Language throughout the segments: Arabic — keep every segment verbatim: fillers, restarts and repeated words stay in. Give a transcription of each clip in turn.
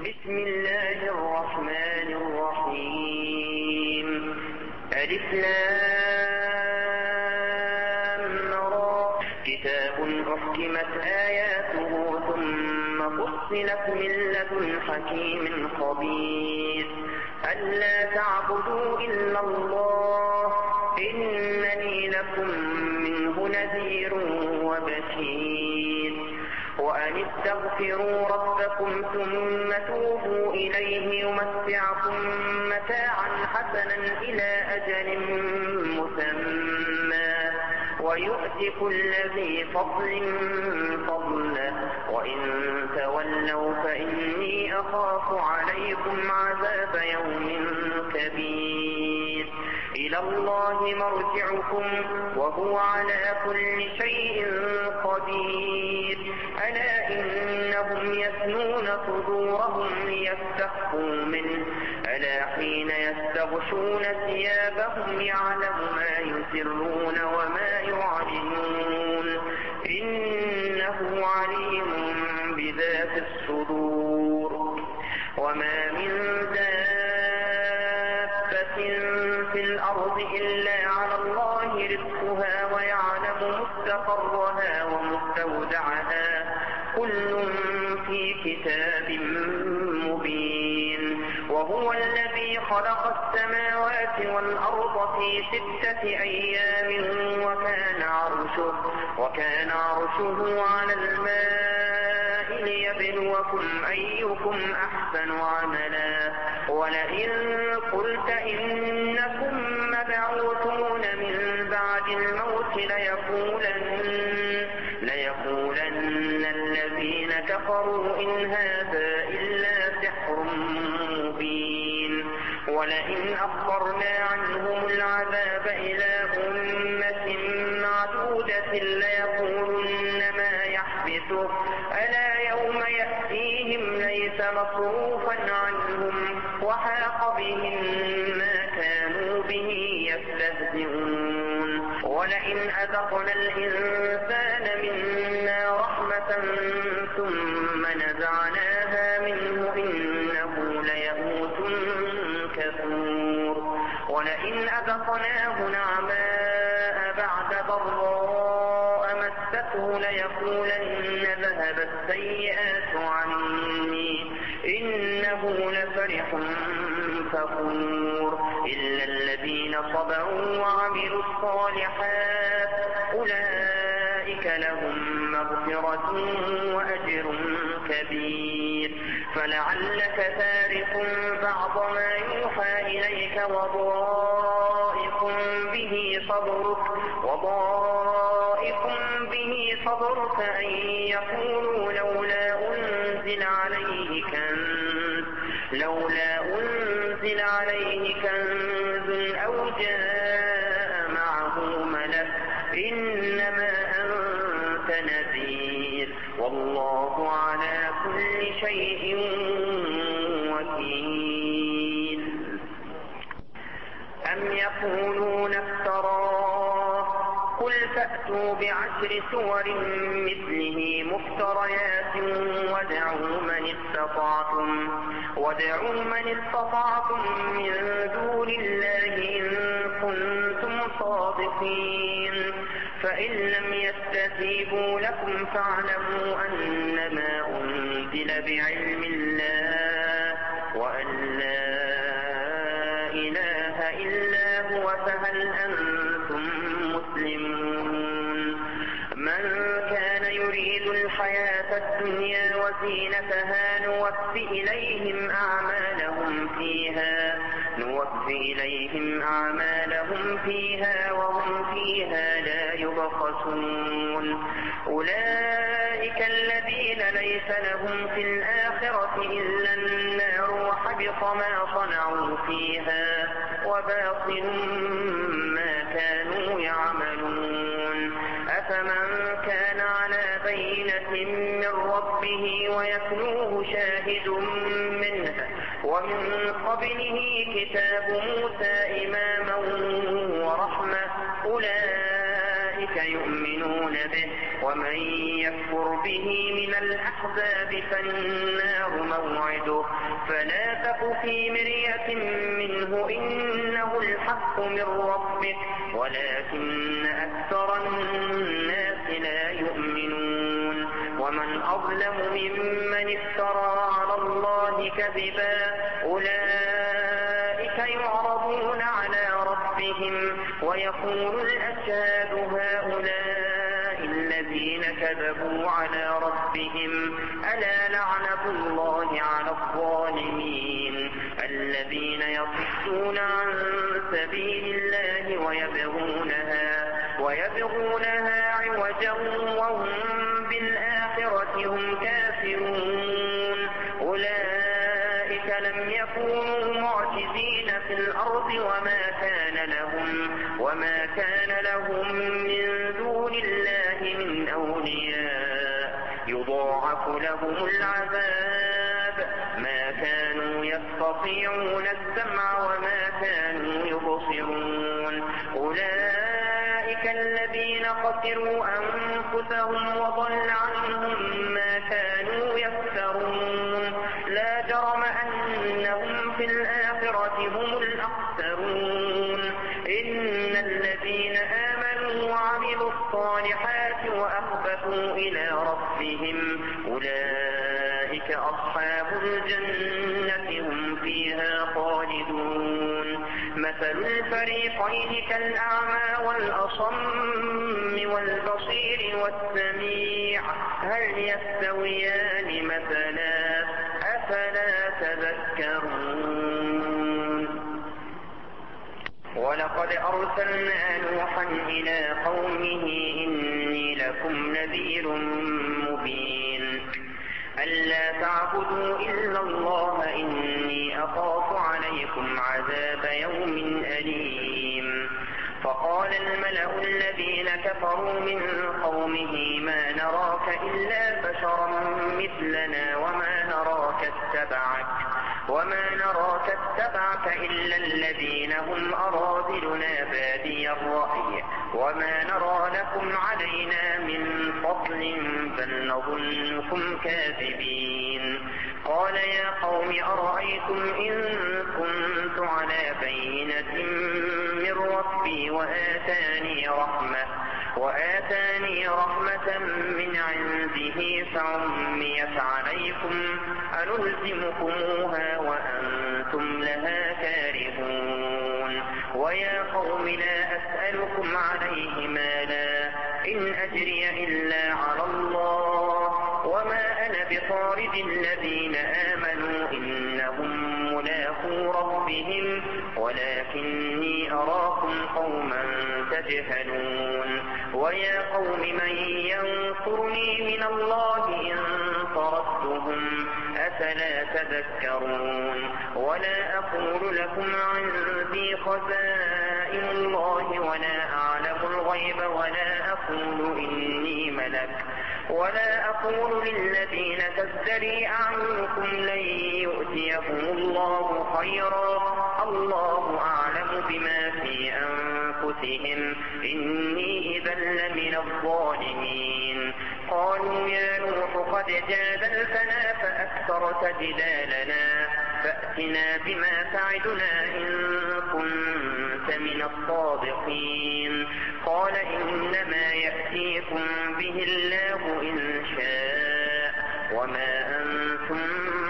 بسم الله الرحمن الرحيم. ألف لام را. كتاب أحكمت آياته ثم فصلت من لدن حكيم خبير. ألا تعبدوا إلا الله إنني لكم منه نذير وبشير. وأن استغفروا ربكم ثم توبوا إليه يمتعكم متاعا حسنا إلى أجل مسمى ويؤتي كل ذي فضل فضله وإن تولوا فإني أخاف عليكم عذاب يوم كبير. إلى الله مرجعكم وهو على كل شيء قدير. ألا إنهم يثنون صدورهم ليستخفوا منه ألا حين يستغشون ثيابهم يعلم ما يسرون وما يعلنون إنه عليم بذات الصدور. وما من دابة في الأرض إلا على الله رزقها ويعلم مستقرها ومستودعها كل في كتاب مبين. وهو الذي خلق السماوات والأرض في ستة أيام وكان عرشه, وكان عرشه على الماء ليبلوكم أيكم أحسن عملا. ولئن قلت إنكم مبعوثون من بعد الموت ليقولن, ليقولن الذين كفروا إن هذا إلا سحر مبين. ولئن أخرنا عنهم العذاب إلى أمة معدودة ليقولن ما يحبسه ألا يوم يأتيهم ليس مصروفا عنهم وحاق بهم ما كانوا به يستهزئون. ولئن أذقنا الإنسان منا رحمة ثم نزعناها منه إنه ليئوس كفور. ولئن أذقناه نعماء بعد ضراء مسته ليقولن ذهب السيئات عني إنه لفرح فخور. إلا الذين صبروا وعملوا الصالحات أولئك لهم مغفرة وأجر كبير. فلعلك تارك بعض ما يوحى إليك وضائق به صدرك, وضائق به صدرك أن يقولوا لولا أنزل عليه كنز, لولا أنزل عليه كنز أو جاء معه ملك إنما أنت نذير والله على كل شيء وكيل. أم يقولون افتراه قل فأتوا بعشر سور مثله مفتريات وادعوا من استطعتم, وادعوا من استطعتم من دون الله إن كنتم صادقين. فإن لم يستجيبوا لكم فاعلموا أنما أنزل بعلم الله وأن لا إله إلا هو فهل أنتم مسلمون. من كان يريد الحياة الدنيا وزينتها نوفي إليهم أعمالهم فيها, نوفي إليهم أعمالهم فيها وهم فيها لا يبخسون. أولئك الذين ليس لهم في الآخرة إلا النار وحبط ما صنعوا فيها وباطل ما كانوا يعملون. أفمن كان على بينة من ربه ويتلوه شاهد منه ومن قبله كتاب موسى إماما ورحمة أولئك أولئك يؤمنون به ومن يكفر به من الأحزاب فالنار موعده فلا تك في مرية منه إنه الحق من ربك ولكن أكثر الناس لا يؤمنون ومن أظلم ممن افترى على الله كذبا أولئك يعرضون على ربهم ويقول الأشهاد هؤلاء الذين كذبوا على ربهم ألا لعنة الله على الظالمين الذين يصدون عن سبيل الله ويبغونها, ويبغونها عوجا وهم بالآخرة هم كافرون أولئك لم يكونوا معجزين في الأرض وما كان لهم, وما كان لهم من دون الله من أولياء يضاعف لهم العذاب ما كانوا يستطيعون السمع وما كانوا يبصرون أولئك الذين خسروا أنفسهم وضل عنهم ما كانوا يفترون لا جرم أنهم في الآخرة هم الأخسرون إن الذين آمنوا وعملوا الصالحات وأخبتوا إلى ربهم أولئك أصحاب الجنة هم فيها خالدون مثل الفريقين كالأعمى والأصم والبصير والسميع هل يستويان مثلا أفلا تذكرون ولقد أرسلنا نوحا إلى قومه إني لكم نذير مبين ألا تعبدوا إلا الله إني أخاف عليكم عذاب يوم أليم فقال الملأ الذين كفروا من قومه ما نراك إلا بشرا مثلنا وما نراك اتبعك وما نراك اتبعك إلا الذين هم أراذلنا بادي الرأي وما نرى لكم علينا من فضل بل نظنكم كاذبين قال يا قوم أرأيتم إن كنت على بينة من ربي وآتاني رحمة وآتاني رحمة من عنده فعميت عليكم أنلزمكموها وأنتم لها كارهون ويا قوم لا أسألكم عليه مالا إن أجري إلا على الله وما أنا بطارد الذين آمنوا إنهم ملاقو ربهم ولكني أراكم قوما تجهلون ويا قوم من ينصرني من الله إن طردتهم أفلا تذكرون ولا أقول لكم عندي خزائن الله ولا أعلم الغيب ولا أقول إني ملك ولا أقول للذين تزدري أعينكم لن يؤتيكم الله خيرا الله أعلم بما في أنفسهم إني إذا لمن الظالمين قالوا يا نوح قد جادلتنا فأكثرت جدالنا فأتنا بما تعدنا إن كنت من الصادقين قال إنما يأتيكم به الله إن شاء وما أنتم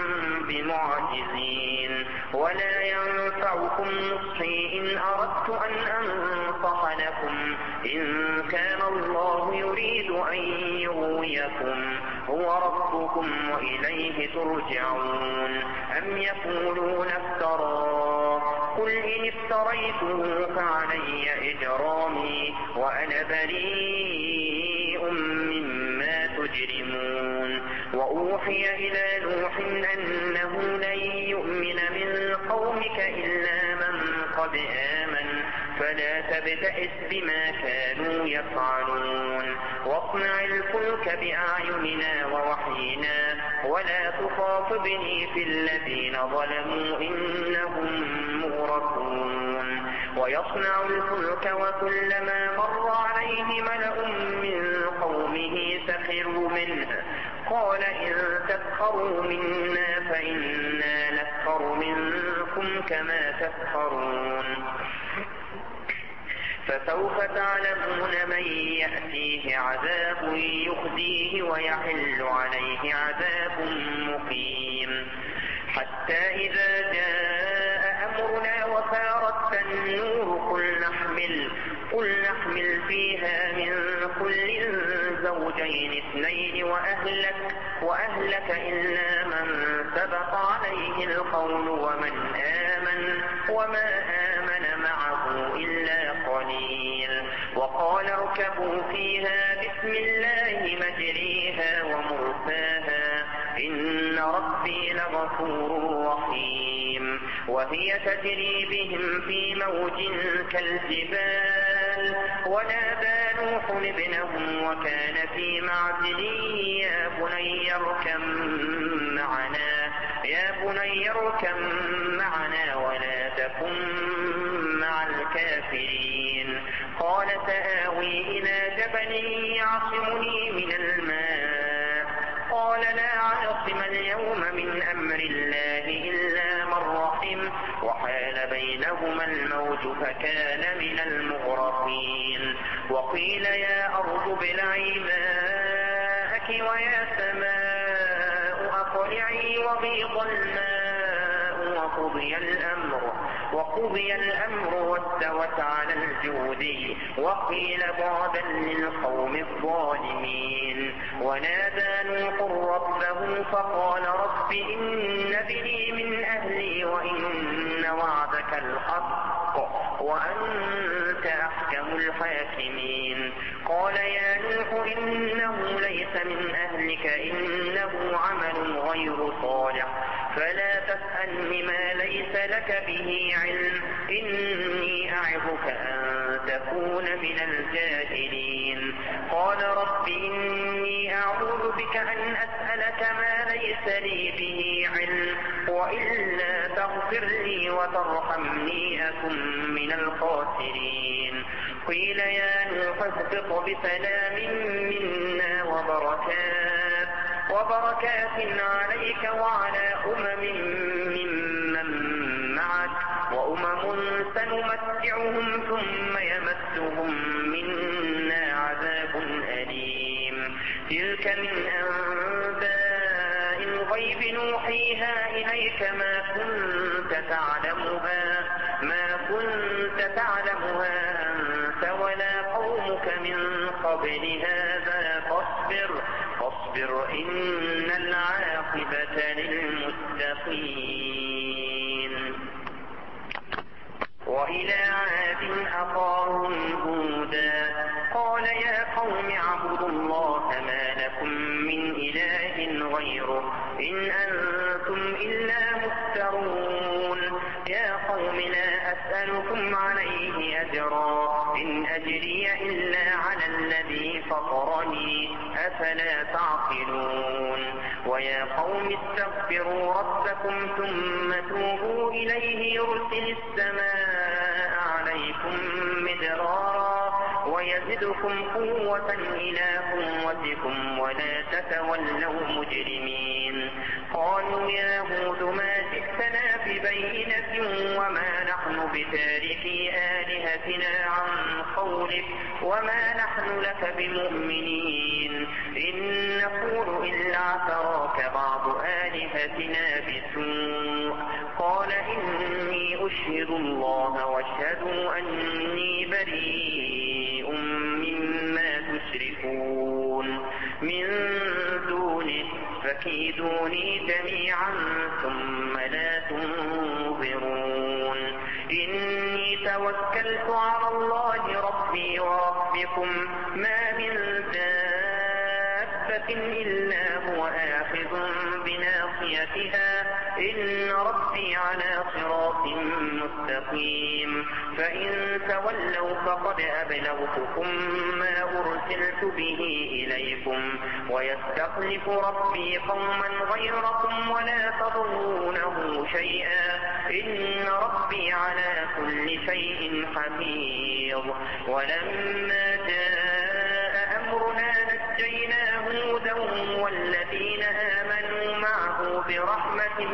بمعجزين ولا ينفعكم نصحي إن أردت أن أنصح لكم إن كان الله يريد أن يغويكم هو ربكم وإليه ترجعون أم يقولون افتراه قل إن افتريته فعلي إجرامي وأنا بريء مما تجرمون وأوحي إلى نوح أنه لن يؤمن من قومك إلا من قد آمن فلا تبتئس بما كانوا يفعلون واصنع الفلك بأعيننا ووحينا ولا تخاطبني في الذين ظلموا إنهم مغرقون ويصنع الفلك وكلما مر عليه ملأ من قومه سخروا منه قال إن تسخروا منا فإنا نسخر منكم كما تسخرون فسوف تعلمون من يأتيه عذاب يخزيه ويحل عليه عذاب مقيم حتى إذا جاء أمرنا وفارت النور قل نحمل, قل نحمل فيها من كل زوجين اثنين وأهلك, وأهلك إلا من سبق عليه القول ومن آمن وما آمن معه إلا قليل وقال اركبوا فيها بسم الله مجريها ومرساها إن ربي لغفور رحيم وهي تجري بهم في موج كالجبال ونادى نوح ابنه وكان في معزل يا بني اركب معنا يا بني اركب معنا ولا تكن مع الكافرين قال سآوي إلى جبل يعصمني من الماء قال لا عاصم اليوم من أمر الله إلا من رحم وحال بينهما الموج فكان من المغرقين وقيل يا أرض ابلعي ماءك ويا سماء أقلعي وغيض الماء وقضي الأمر وقضي الأمر واستوت على الجودي وقيل بعدا للقوم الظالمين ونادى نوح ربه فقال رب إن ابني من أهلي وإن وعدك الحق وأنت أحكم الحاكمين قال يا نوح إنه ليس من أهلك إنه عمل غير صالح فلا تسألني ما ليس لك به علم إني أعظك أن تكون من الجاهلين قال رب إني أعوذ بك أن أسألك ما ليس لي به علم وإلا تغفر لي وترحمني أكن من الخاسرين قيل يا نوح اهبط بسلام منا وبركات وبركات عليك وعلى أمم ممن معك وأمم سنمتعهم ثم يمسهم منا عذاب أليم تلك من أنباء الغيب نوحيها إليك ما كنت تعلمها ما كنت تعلمها أنت ولا قومك من قبل هذا فاصبر فاصبر إن العاقبة للمتقين وإلى عاد أخاهم هودا قال يا قوم اعبدوا الله ما لكم من إله غيره إن أنتم إلا مفترون يا قوم لا أسألكم عليه أجرا إن أجري إلا على الذي فطرني أفلا تعقلون ويا قوم استغفروا ربكم ثم توبوا إليه يرسل السماء عليكم مدرارا ويزدكم قوة إلى قوتكم ولا تتولوا مجرمين قالوا يا هود ما جئتنا ببينة وما نحن بتاركي آلهتنا عن قولك وما نحن لك بمؤمنين إن نقول إلا اعتراك بعض آلهتنا بسوء قال إني أشهد الله واشهدوا أني بريء مما تشركون من دونه فكيدوني جميعا ثم لا تنظرون إني توكلت على الله ربي وربكم ما من دابة إلا هو آخذ بناصيتها إن ربي على صراط مستقيم فإن تولوا فقد أبلغتكم ما أرسلت به إليكم ويستخلف ربي قوما غيركم ولا تضرونه شيئا إن ربي على كل كل شيء حفيظ. ولما جاء أمرنا نجينا هودا والذين آمنوا معه برحمة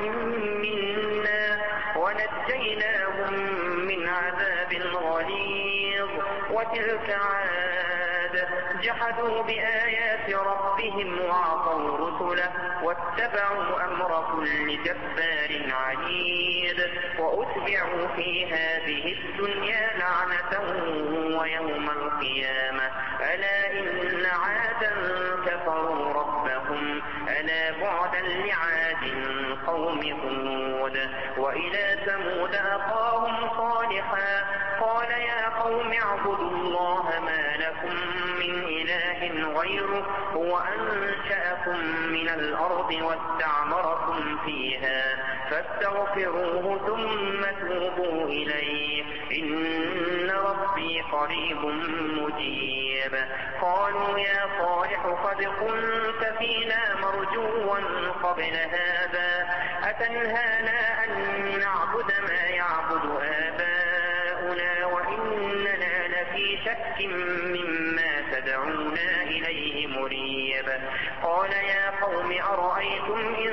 منا ونجيناهم من عذاب غليظ. وتلك عاد جحدوا بآيات ربهم وعصوا رسله واتبعوا أمر كل جبار عنيد. وأتبعوا في هذه الدنيا لعنة ويوم القيامة ألا إن عادا كفروا ربهم ألا بعدا لعاد قوم هود. وإلى ثمود أخاهم صالحا قال يا قوم اعبدوا الله ما لكم من إله غيره هو أنشأكم من الأرض واستعمركم فيها فاستغفروه ثم توبوا إليه إن ربي قريب مجيب. قالوا يا صالح قد كنت فينا مرجوا قبل هذا أتنهانا أن نعبد ما يعبد آباؤنا وإننا لفي شك مما تدعونا إليه مريب. قال يا قوم أرأيتم إن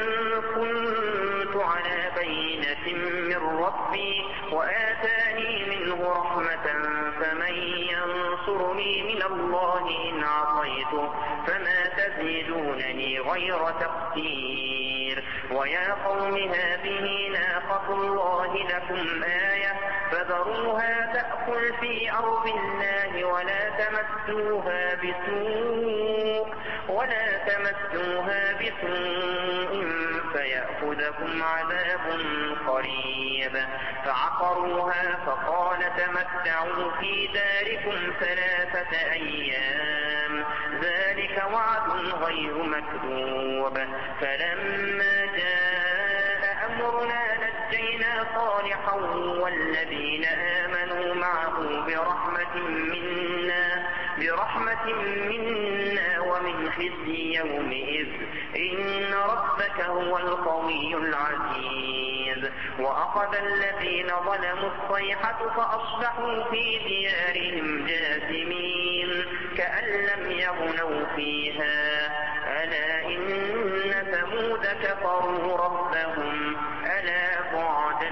كنت على بينة من ربي وآتاني منه رحمة فمن ينصرني من الله إن عصيته فما تزيدونني غير تقصير. ويا قوم هذه ناقة الله لكم آية فذروها تأكل في أرض الله ولا تمسوها بسوء ولا تمسوها بسوء فيأخذكم عذاب قريب. فعقروها فقال تمتعوا في داركم ثلاثة أيام ذلك وعد غير مكذوب. فلما جاء أمرنا نجينا صالحا والذين آمنوا معه برحمة منا برحمة منا ومن خزي يومئذ إن ربك هو القوي العزيز. وأخذ الذين ظلموا الصيحة فأصبحوا في ديارهم جاثمين كأن لم يغنوا فيها ألا إن ثمود كفروا ربهم ألا بعدا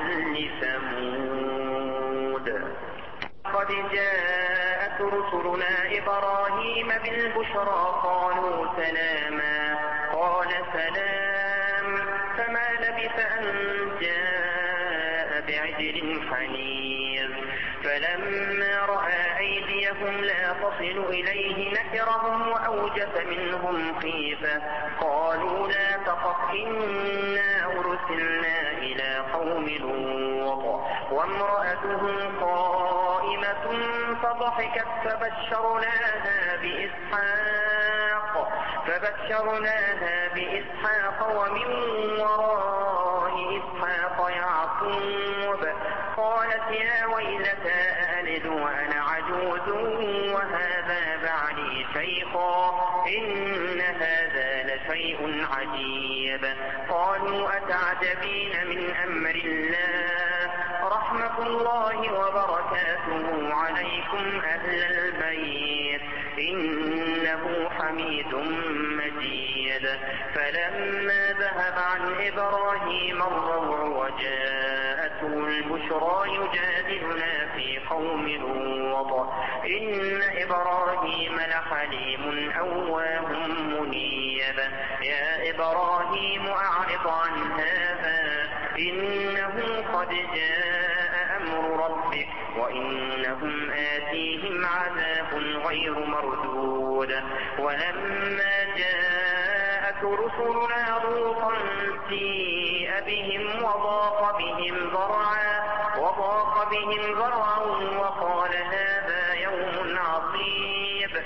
لثمود. قد جاءت رسلنا إبراهيم بالبشرى قالوا سلاما قال سلام فما لبث أن جاء بعجل حنيذ. فلما رأى أيديهم لا تصل إليه نكرهم وأوجس منهم خيفة قالوا لا تخف إنا أرسلنا إلى قوم لوط وامرأته قائمة فضحكت فبشرناها بإسحاق فبشرناها بإسحاق ومن وراء إسحاق يعقوب. قالت يا ويلتى ألد وأنا عجوز وهذا بعلي شيخا إن هذا لشيء عجيب. قالوا أتعجبين من أمر الله رحمة الله وبركاته عليكم أهل البيت إنه حميد مجيد. فلما ذهب عن إبراهيم الروع وجاءته البشرى يجادلنا في قوم لوط إن إبراهيم لحليم أواه منيب. يا إبراهيم أعرض عن هذا إنه قد جاء أمر ربك وإنهم آتيهم عذاب غير مردود. ولما جاءت رسلنا لوطا سيء بهم وضاق بهم ذرعا وضاق بهم ذرعا وقال هذا يوم عصيب.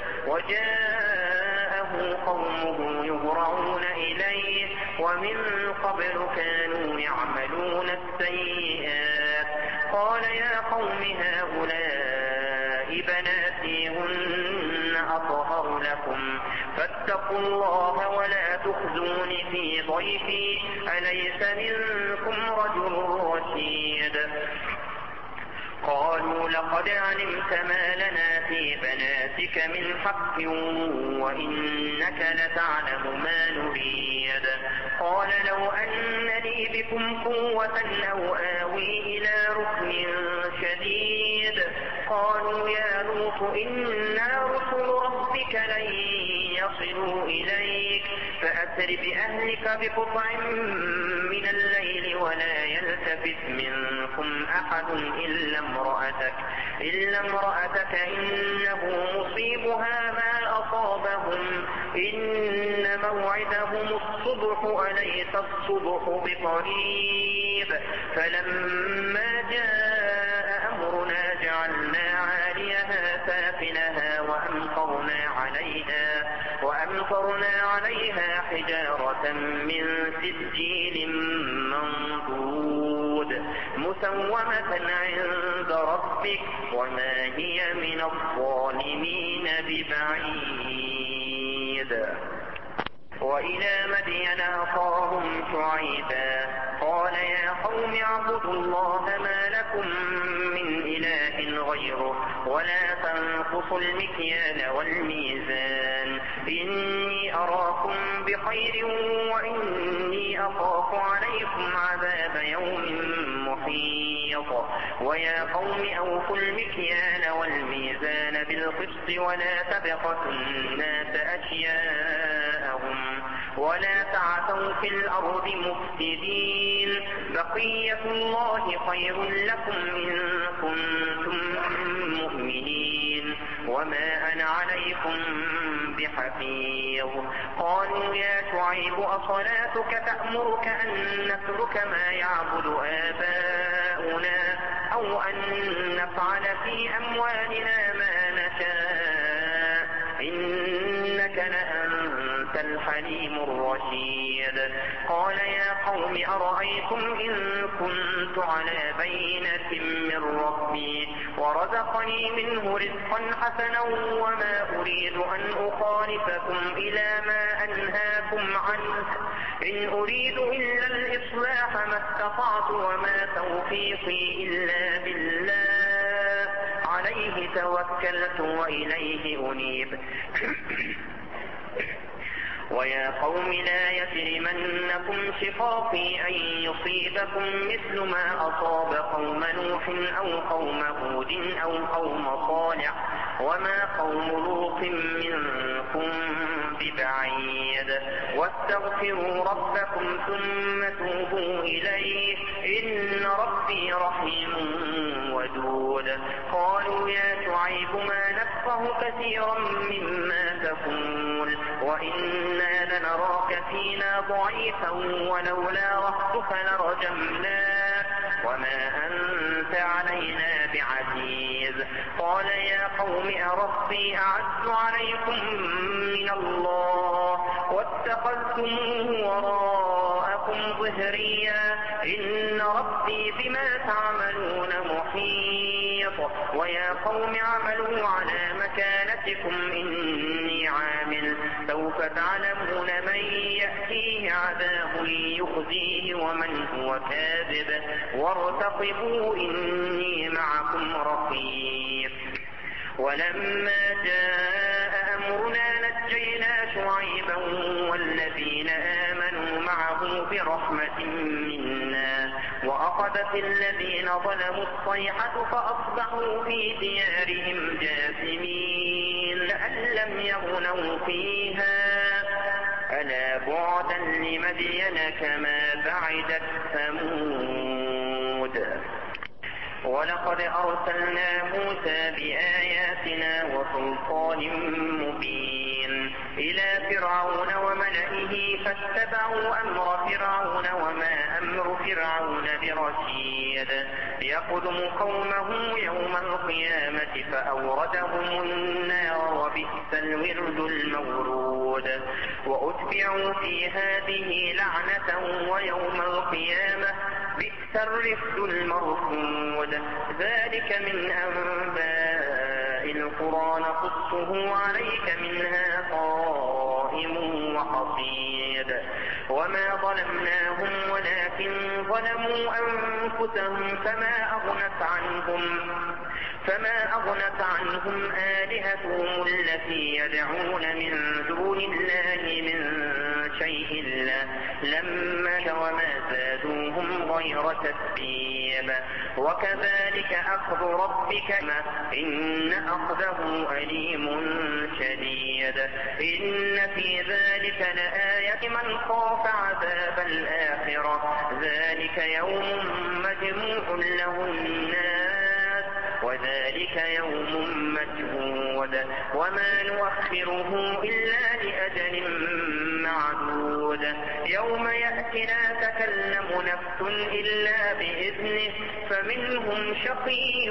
وجاءه قومه يهرعون إليه ومن قبل كانوا يعملون السيئات. قال يا قوم هؤلاء بناتي هن أطهر لكم فاتقوا الله ولا تخزون في ضيفي أليس منكم رجل رشيد. قالوا لقد علمت ما لنا في بناتك من حق وإنك لتعلم ما نريد. قال لو أن لي بكم قوة أو آوي إلى ركن شديد. قالوا يا لوط إنا رسل ربك لن يصلوا إليك فأسر بأهلك بقطع من الليل ولا يلتفت منكم أحد إلا امرأتك, إلا امرأتك إنه مصيبها ما أصابهم إن موعدهم الصبح أليس الصبح بقريب. فلما جاء أمرنا جعلنا عاليها سافلها وأمطرنا عليها, وأمطرنا عليها حجارة من سجيل منضود مسومة عند ربك وما هي من الظالمين ببعيد. وإلى مدين أخاهم شعيبا قال يا قوم اعبدوا الله ما لكم من إله غيره ولا تنقصوا المكيال والميزان إني أراكم بخير وإني أخاف عليكم عذاب يوم محيط. ويا قوم أوفوا المكيال والميزان بالقسط ولا تبخسوا الناس أشياءهم ولا تعثوا في الأرض مفسدين. بقية الله خير لكم إن كنتم مؤمنين وما أنا عليكم بحفيظ. قالوا يا شعيب أصلاتك تأمرك أن نترك ما يعبد آباؤنا أو أن نفعل في أموالنا ما نشاء إنك لأنت الحليم الرشيد. قال يا قوم أرأيتم إن كنت على بينة من ربي ورزقني منه رزقا حسنا وما أريد أن أخالفكم إلى ما أنهاكم عنه إن أريد إلا الإصلاح ما استطعت وما توفيقي إلا بالله عليه توكلت وإليه أنيب. ويا قوم لا يجرمنكم شقاقي أن يصيبكم مثل ما أصاب قوم نوح أو قوم هود أو قوم صالح وما قوم لوط منكم ببعيد. واستغفروا ربكم ثم توبوا إليه إن ربي رحيم ودود. قالوا يا شعيب ما نفقه كثيرا مما تقول وإنا لنراك فينا ضعيفا ولولا رهتك لرجمناك وما أنت علينا بعزيز. قال يا قوم أرهطي أعز عليكم من الله واتخذتموه وراءكم ظهريا إن ربي بما تعملون محيط. ويا قوم اعملوا على مكانتكم إني عامل سوف تعلمون من يأتيه عذاب يخزيه ومن هو كاذب وارتقبوا إني معكم رقيب. ولما جاء أمرنا نجينا شعيبا والذين آمنوا معه برحمة منا وأخذت الذين ظلموا الصيحة فأصبحوا في ديارهم جاثمين كأن لم يغنوا فيها ألا بعدا لمدين كما بعدت ثمود. ولقد أرسلنا موسى بآياتنا وسلطان مبين إلى فرعون وملئه فاتبعوا أمر فرعون وما أمر فرعون برشيد. يقدم قومه يوم القيامة فأوردهم النار وبئس الورد المورود. وأتبعوا في هذه لعنة ويوم القيامة بئس الرفد المرفود. ذلك من أنباء القرى نقصه عليك منها قائم وحصيد. وما ظلمناهم ولكن أمة ظلموا أنفسهم فما أغنت عنهم فما أغنت عنهم آلهتهم التي يدعون من دون الله من شيء لما وما زادوهم غير تتبيب وكذلك أخذ ربك إن أخذه أليم شديد إن في ذلك لآية من خاف عذاب الآخرة ذلك يوم مجموع له الناس وذلك يوم مشهود وما نؤخره إلا لأجل معدود يوم يأتي لا تكلم نفس إلا بإذنه فمنهم شقي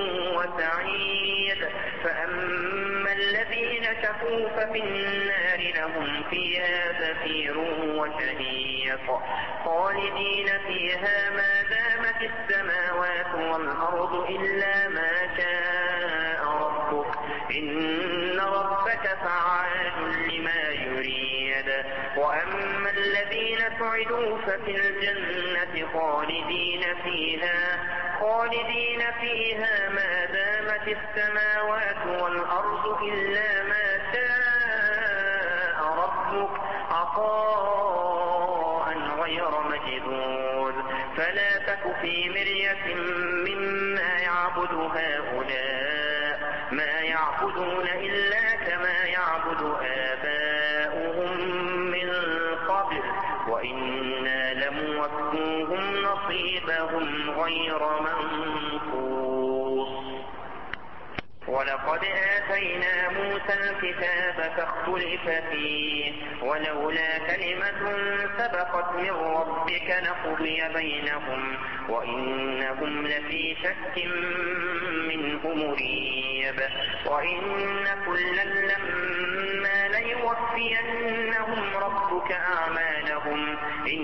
وسعيد فأما الذين شقوا ففي النار لهم فيها زفير وشهيق خالدين فيها ما دامت السماوات والأرض إلا ما شاء ربك إن ربك فعال لما يريد وأما الذين سعدوا ففي الجنة خالدين فيها خالدين فيها ما دامت السماوات والأرض إلا ما شاء ربك عطاء غير مجدود فلا تك في مرية مما يعبد هؤلاء ما يعبدون إلا كما يعبد آباؤهم من قبل وإنا لموفوهم نصيبهم غير منقوص ولقد آتينا موسى الكتاب فاختلف فيه ولولا كلمة سبقت من ربك لقضي بينهم وإنهم لفي شك منه مريب وإن كلا لما ليوفينهم ربك أعمالهم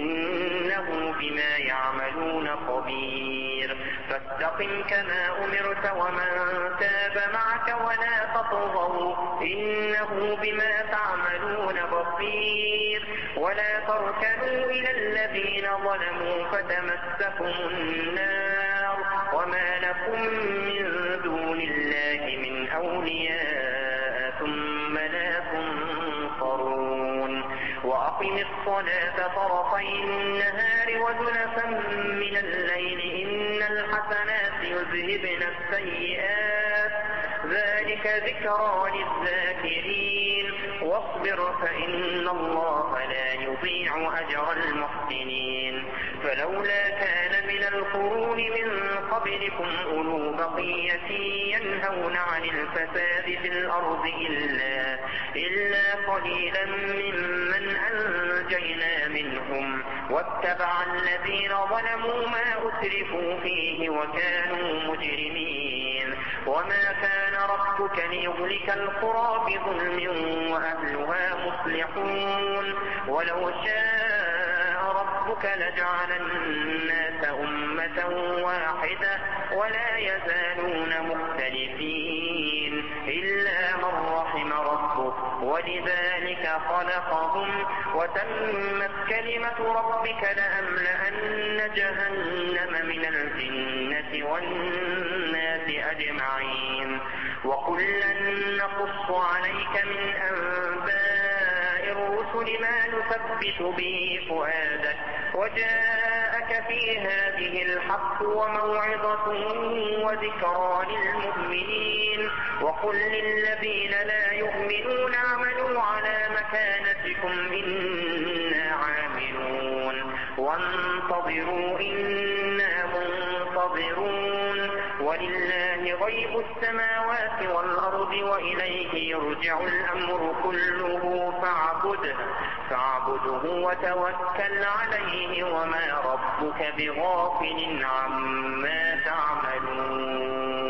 إنه بما يعملون خبير فاستقم كما أمرت ومن تاب معك ولا تطغوا إنه بما تعملون بصير ولا تركنوا إلى الذين ظلموا فتمسكم النار وما لكم من دون الله من أولياء ثم لا تنصرون وأقم الصلاة طرفي النهار وزلفا من الليل إن الحسنات يذهبن السيئات ذلك ذكرى للذاكرين واصبر فإن الله لا يضيع أجر المحسنين فلولا كان من القرون من قبلكم أولو بقية ينهون عن الفساد في الأرض إلا, إلا قليلا ممن أنجينا منهم واتبع الذين ظلموا ما أسرفوا فيه وكانوا مجرمين وما كان ربك ليهلك القرى بظلم وأهلها مصلحون ولو شاء ربك لجعل الناس أمة واحدة ولا يزالون مختلفين إلا من رحم ربك ولذلك خلقهم وتمت كلمة ربك لأملأن جهنم من الجنة والناس أجمعين وكلا نقص عليك من أنباء الرسل ما نثبت به فؤادك وجاءك في هذه الحق وموعظة وذكرى للمؤمنين وقل للذين لا يؤمنون اعملوا على مكانتكم إنا عاملون وانتظروا إنا منتظرون ولله غيب السماوات والأرض وإليه يرجع الأمر كله فاعبده فاعبده وتوكل عليه وما ربك بغافل عما تعملون